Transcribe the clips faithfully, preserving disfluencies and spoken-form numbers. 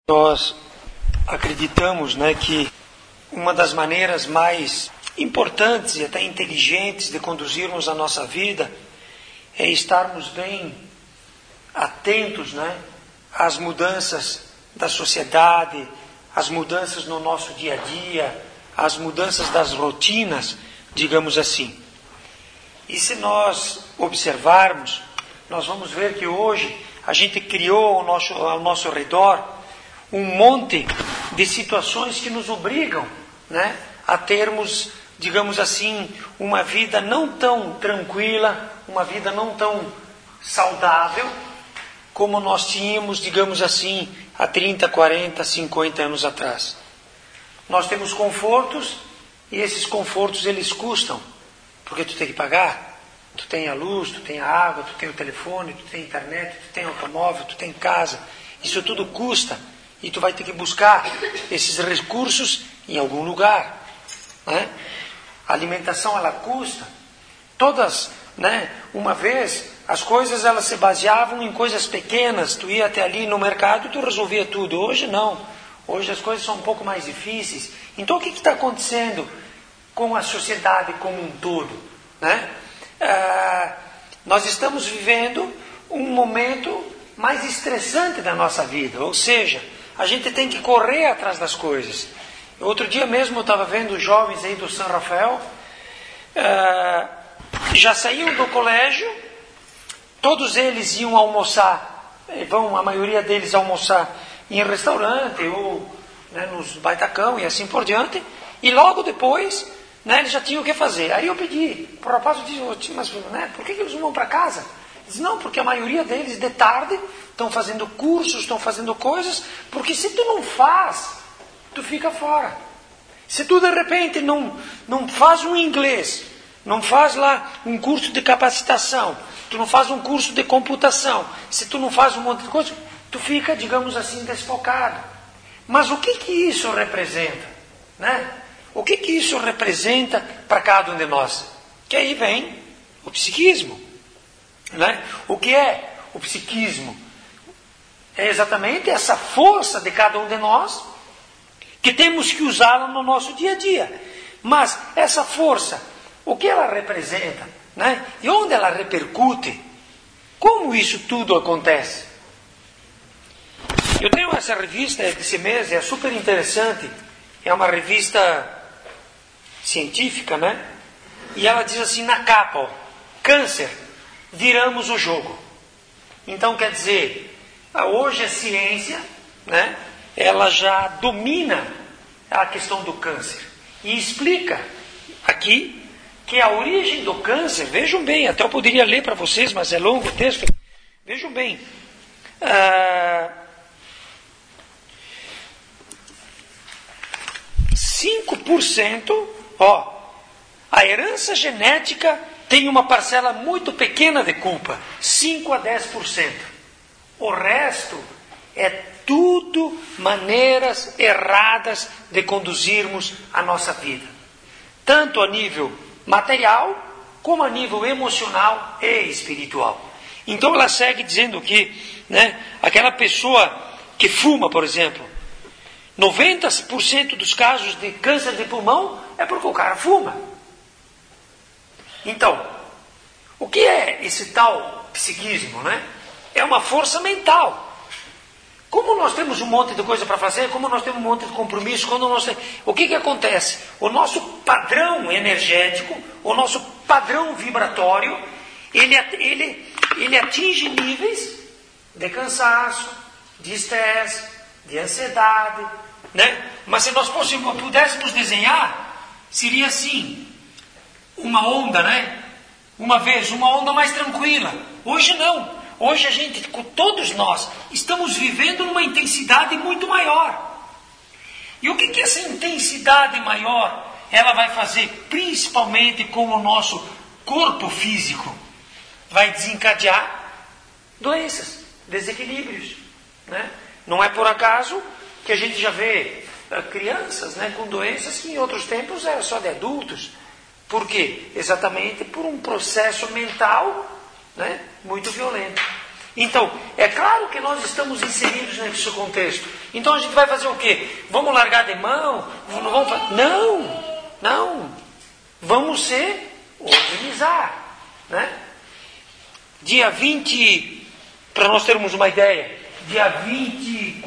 Nós acreditamos, né, que uma das maneiras mais importantes e até inteligentes de conduzirmos a nossa vida é estarmos bem atentos, né, às mudanças da sociedade, às mudanças no nosso dia a dia, às mudanças das rotinas, digamos assim. E se nós observarmos, nós vamos ver que hoje a gente criou ao nosso, ao nosso redor um monte de situações que nos obrigam, né, a termos, digamos assim, uma vida não tão tranquila, uma vida não tão saudável, como nós tínhamos, digamos assim, há trinta, quarenta, cinquenta anos atrás. Nós temos confortos, e esses confortos eles custam, porque tu tem que pagar. Tu tem a luz, tu tem a água, tu tem o telefone, tu tem a internet, tu tem automóvel, tu tem casa. Isso tudo custa. E tu vai ter que buscar esses recursos em algum lugar, né? A alimentação, ela custa. Todas, né? Uma vez, as coisas elas se baseavam em coisas pequenas. Tu ia até ali no mercado e tu resolvia tudo. Hoje não. Hoje as coisas são um pouco mais difíceis. Então o que está acontecendo com a sociedade como um todo, né? Ah, nós estamos vivendo um momento mais estressante da nossa vida. Ou seja, a gente tem que correr atrás das coisas. Outro dia mesmo eu estava vendo os jovens aí do São Rafael, uh, já saíam do colégio, todos eles iam almoçar, vão a maioria deles almoçar em restaurante ou, né, nos baitacão e assim por diante, e logo depois, né, eles já tinham o que fazer. Aí eu pedi, o rapaz disse, mas, né, por que eles não vão para casa? Diz, não, porque a maioria deles de tarde estão fazendo cursos, estão fazendo coisas, porque se tu não faz, tu fica fora. Se tu de repente não, não faz um inglês, não faz lá um curso de capacitação, tu não faz um curso de computação, se tu não faz um monte de coisa, tu fica, digamos assim, desfocado. Mas o que que isso representa, né? O que que isso representa para cada um de nós? Que aí vem o psiquismo. Né? O que é o psiquismo? É exatamente essa força de cada um de nós que temos que usá-la no nosso dia a dia. Mas essa força, o que ela representa? Né? E onde ela repercute? Como isso tudo acontece? Eu tenho essa revista desse mês, é super interessante. É uma revista científica, né? E ela diz assim na capa, ó, câncer, viramos o jogo. Então quer dizer, hoje a ciência, né, ela já domina a questão do câncer e explica aqui que a origem do câncer, vejam bem, até eu poderia ler para vocês, mas é longo o texto, vejam bem, ah, cinco por cento, ó, a herança genética tem uma parcela muito pequena de culpa, cinco a dez por cento. O resto é tudo maneiras erradas de conduzirmos a nossa vida. Tanto a nível material, como a nível emocional e espiritual. Então ela segue dizendo que, né, aquela pessoa que fuma, por exemplo, noventa por cento dos casos de câncer de pulmão é porque o cara fuma. Então, o que é esse tal psiquismo, né? É uma força mental. Como nós temos um monte de coisa para fazer, como nós temos um monte de compromisso, quando nós... o que que acontece? O nosso padrão energético, o nosso padrão vibratório, ele, ele, ele atinge níveis de cansaço, de estresse, de ansiedade, né? Mas se nós pudéssemos desenhar, seria assim, uma onda, né? Uma vez, uma onda mais tranquila. Hoje não. Hoje a gente, todos nós, estamos vivendo numa intensidade muito maior. E o que que essa intensidade maior, ela vai fazer, principalmente com o nosso corpo físico? Vai desencadear doenças, desequilíbrios, né? Não é por acaso que a gente já vê uh, crianças, né, com doenças que em outros tempos era só de adultos. Por quê? Exatamente por um processo mental, né, muito violento. Então, é claro que nós estamos inseridos nesse contexto. Então a gente vai fazer o quê? Vamos largar de mão? Não, vamos fa- não, não. Vamos se organizar, né? Dia vinte, para nós termos uma ideia, dia vinte e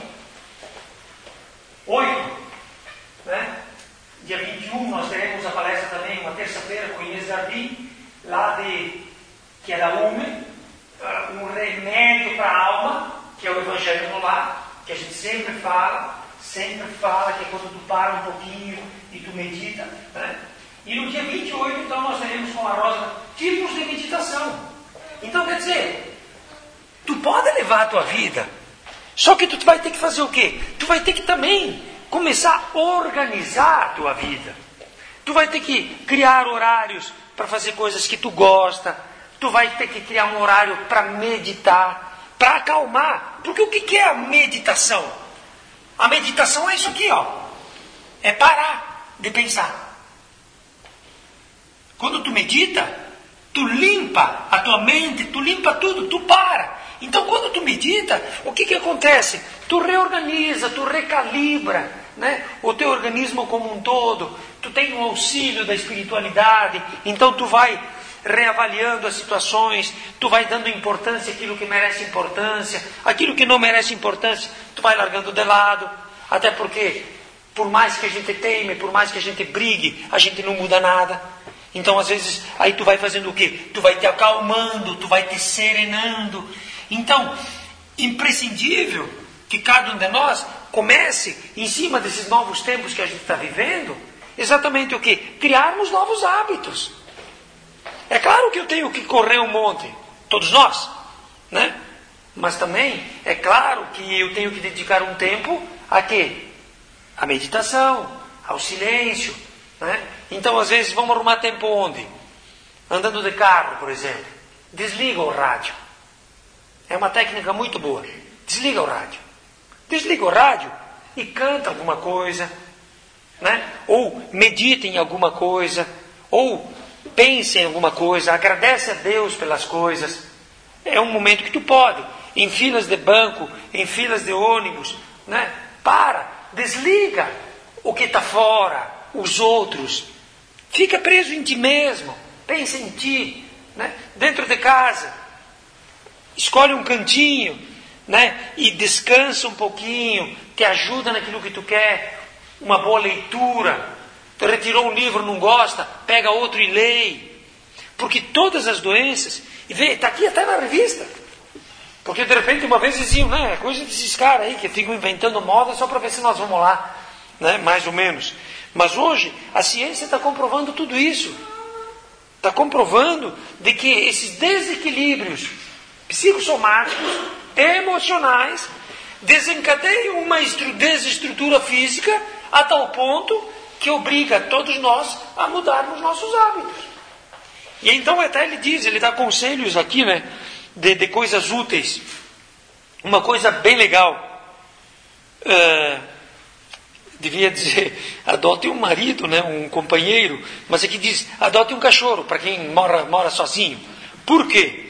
oito, né? Dia vinte e um nós teremos a palestra também, uma terça-feira com Inês Jardim, lá de, que é da U M E, um remédio para a alma, que é o Evangelho no Lar, que a gente sempre fala, sempre fala, que é quando tu para um pouquinho e tu medita, né? E no dia vinte e oito, então, nós teremos com a Rosa tipos de meditação. Então, quer dizer, tu pode levar a tua vida, só que tu vai ter que fazer o quê? Tu vai ter que também começar a organizar a tua vida. Tu vai ter que criar horários para fazer coisas que tu gosta. Tu vai ter que criar um horário para meditar, para acalmar. Porque o que é a meditação? A meditação é isso aqui, ó. É parar de pensar. Quando tu medita, tu limpa a tua mente, tu limpa tudo, tu para. Então, quando tu medita, o que que acontece? Tu reorganiza, tu recalibra, né, o teu organismo como um todo. Tu tem o auxílio da espiritualidade. Então, tu vai reavaliando as situações, tu vai dando importância àquilo que merece importância, aquilo que não merece importância, tu vai largando de lado. Até porque, por mais que a gente teime, por mais que a gente brigue, a gente não muda nada. Então, às vezes, aí tu vai fazendo o quê? Tu vai te acalmando, tu vai te serenando. Então, imprescindível que cada um de nós comece, em cima desses novos tempos que a gente está vivendo, exatamente o quê? Criarmos novos hábitos. É claro que eu tenho que correr um monte, todos nós, né? Mas também é claro que eu tenho que dedicar um tempo a quê? A meditação, ao silêncio, né? Então, às vezes, vamos arrumar tempo onde? Andando de carro, por exemplo. Desliga o rádio. É uma técnica muito boa. Desliga o rádio. Desliga o rádio e canta alguma coisa, né? Ou medita em alguma coisa, ou pense em alguma coisa, agradece a Deus pelas coisas. É um momento que tu pode, em filas de banco, em filas de ônibus, né? Para, desliga o que está fora, os outros. Fica preso em ti mesmo, pensa em ti, né? Dentro de casa, escolhe um cantinho, né? E descansa um pouquinho, te ajuda naquilo que tu quer, uma boa leitura. Tu retirou um livro, não gosta, pega outro e lê. Porque todas as doenças, e vê, está aqui até na revista. Porque de repente uma vez diziam, né? Coisa desses caras aí que ficam inventando moda só para ver se nós vamos lá, né? Mais ou menos. Mas hoje a ciência está comprovando tudo isso. Está comprovando de que esses desequilíbrios psicossomáticos, emocionais, desencadeiam uma desestrutura física a tal ponto que obriga todos nós a mudarmos nossos hábitos. E então até ele diz, ele dá conselhos aqui, né, de, de coisas úteis. Uma coisa bem legal. Uh, devia dizer, adote um marido, né, um companheiro, mas aqui diz, adote um cachorro, para quem mora, mora sozinho. Por quê?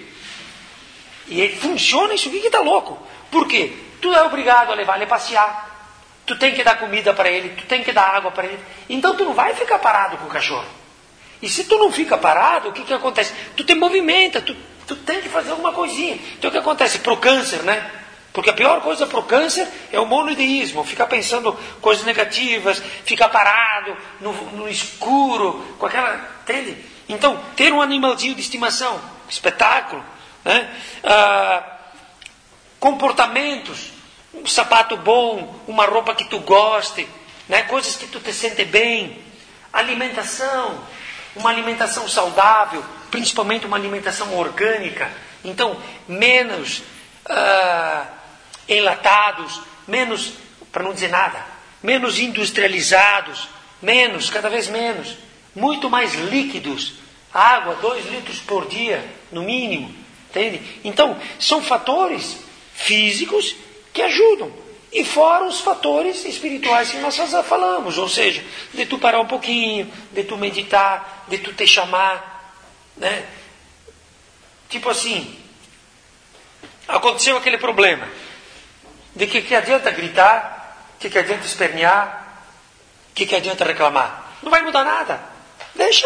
E ele funciona isso aqui que está louco. Por quê? Tu é obrigado a levar ele a passear. Tu tem que dar comida para ele, tu tem que dar água para ele. Então tu não vai ficar parado com o cachorro. E se tu não fica parado, o que que acontece? Tu te movimenta, tu, tu tem que fazer alguma coisinha. Então o que acontece? Pro câncer, né? Porque a pior coisa pro câncer é o monoideísmo. Ficar pensando coisas negativas, ficar parado no, no escuro, com aquela... Entende? Então, ter um animalzinho de estimação, espetáculo, né? Ah, comportamentos, um sapato bom, uma roupa que tu goste, né? Coisas que tu te sente bem, alimentação, uma alimentação saudável, principalmente uma alimentação orgânica. Então, menos ah, enlatados, menos, para não dizer nada, menos industrializados, menos, cada vez menos, muito mais líquidos, água, dois litros por dia, no mínimo, entende? Então, são fatores físicos que ajudam. E fora os fatores espirituais que nós falamos, ou seja, de tu parar um pouquinho, de tu meditar, de tu te chamar, né? Tipo assim, aconteceu aquele problema. De que, que adianta gritar? De que adianta espernear? De que adianta reclamar? Não vai mudar nada. Deixa.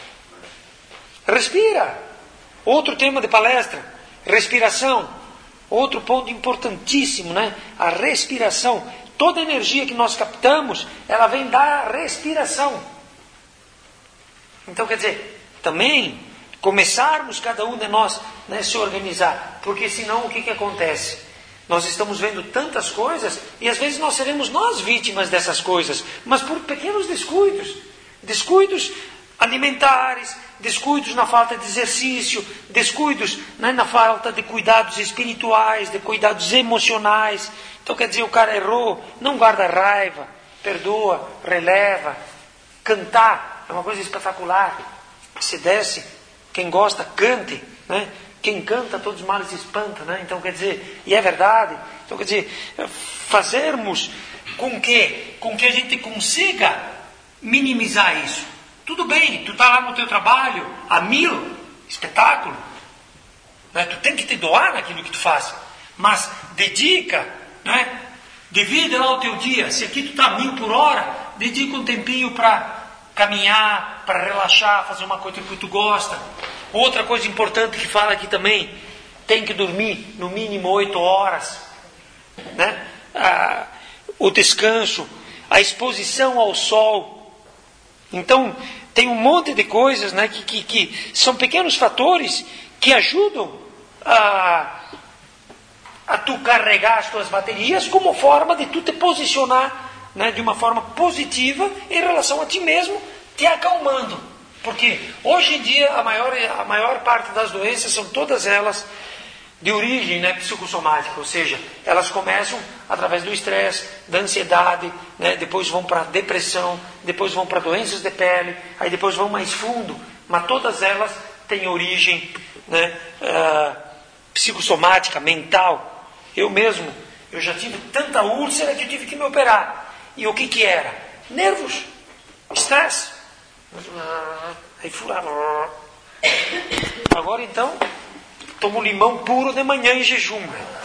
Respira. Outro tema de palestra. Respiração. Outro ponto importantíssimo, né? A respiração. Toda a energia que nós captamos, ela vem da respiração. Então, quer dizer, também começarmos cada um de nós, né, se organizar. Porque senão o que, que acontece? Nós estamos vendo tantas coisas e às vezes nós seremos nós vítimas dessas coisas, mas por pequenos descuidos. Descuidos alimentares, descuidos na falta de exercício, descuidos, né, na falta de cuidados espirituais, de cuidados emocionais. Então quer dizer, o cara errou, não guarda raiva, perdoa, releva. Cantar é uma coisa espetacular. Se desce, quem gosta, cante, né? Quem canta, todos os males se espanta, né? Então, quer dizer, e é verdade. Então, quer dizer, fazermos com que, com que a gente consiga minimizar isso. Tudo bem, tu está lá no teu trabalho, a mil, espetáculo. Né? Tu tem que te doar naquilo que tu faz. Mas dedica, né? Divide lá o teu dia. Se aqui tu está a mil por hora, dedica um tempinho para caminhar, para relaxar, fazer uma coisa que tu gosta. Outra coisa importante que fala aqui também, tem que dormir no mínimo oito horas, né? Ah, o descanso, a exposição ao sol. Então, tem um monte de coisas, né, que, que, que são pequenos fatores que ajudam a, a tu carregar as tuas baterias como forma de tu te posicionar, né, de uma forma positiva em relação a ti mesmo, te acalmando. Porque hoje em dia a maior, a maior parte das doenças são todas elas de origem, né, psicossomática, ou seja, elas começam através do estresse, da ansiedade, né, depois vão para a depressão, depois vão para doenças de pele, aí depois vão mais fundo, mas todas elas têm origem, né, uh, psicossomática, mental. Eu mesmo, eu já tive tanta úlcera que eu tive que me operar. E o que que era? Nervos, estresse. Aí furava. Agora então, tomo limão puro de manhã em jejum.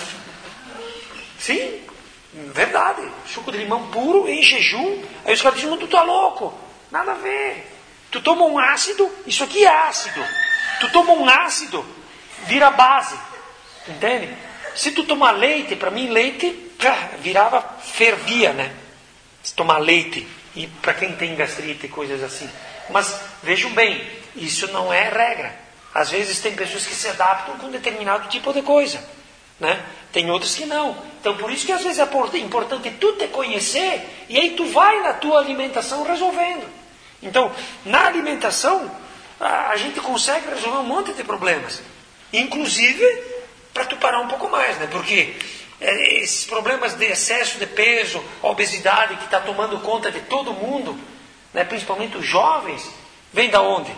Sim, verdade. Suco de limão puro em jejum. Aí os caras dizem, tu tá louco. Nada a ver. Tu toma um ácido, isso aqui é ácido. Tu toma um ácido, vira base. Entende? Se tu tomar leite, para mim leite virava, fervia, né? Se tomar leite. E para quem tem gastrite e coisas assim. Mas vejam bem, isso não é regra. Às vezes tem pessoas que se adaptam com determinado tipo de coisa, né? Tem outras que não. Então por isso que às vezes é importante tu te conhecer e aí tu vai na tua alimentação resolvendo. Então na alimentação a gente consegue resolver um monte de problemas. Inclusive para tu parar um pouco mais, né? Porque é, esses problemas de excesso de peso, a obesidade que está tomando conta de todo mundo, né, principalmente os jovens, vem da onde?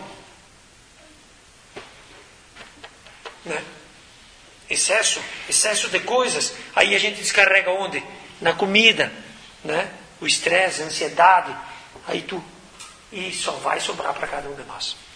Né? Excesso, excesso de coisas, aí a gente descarrega onde? Na comida, né? O estresse, a ansiedade, aí tu, e só vai sobrar para cada um de nós.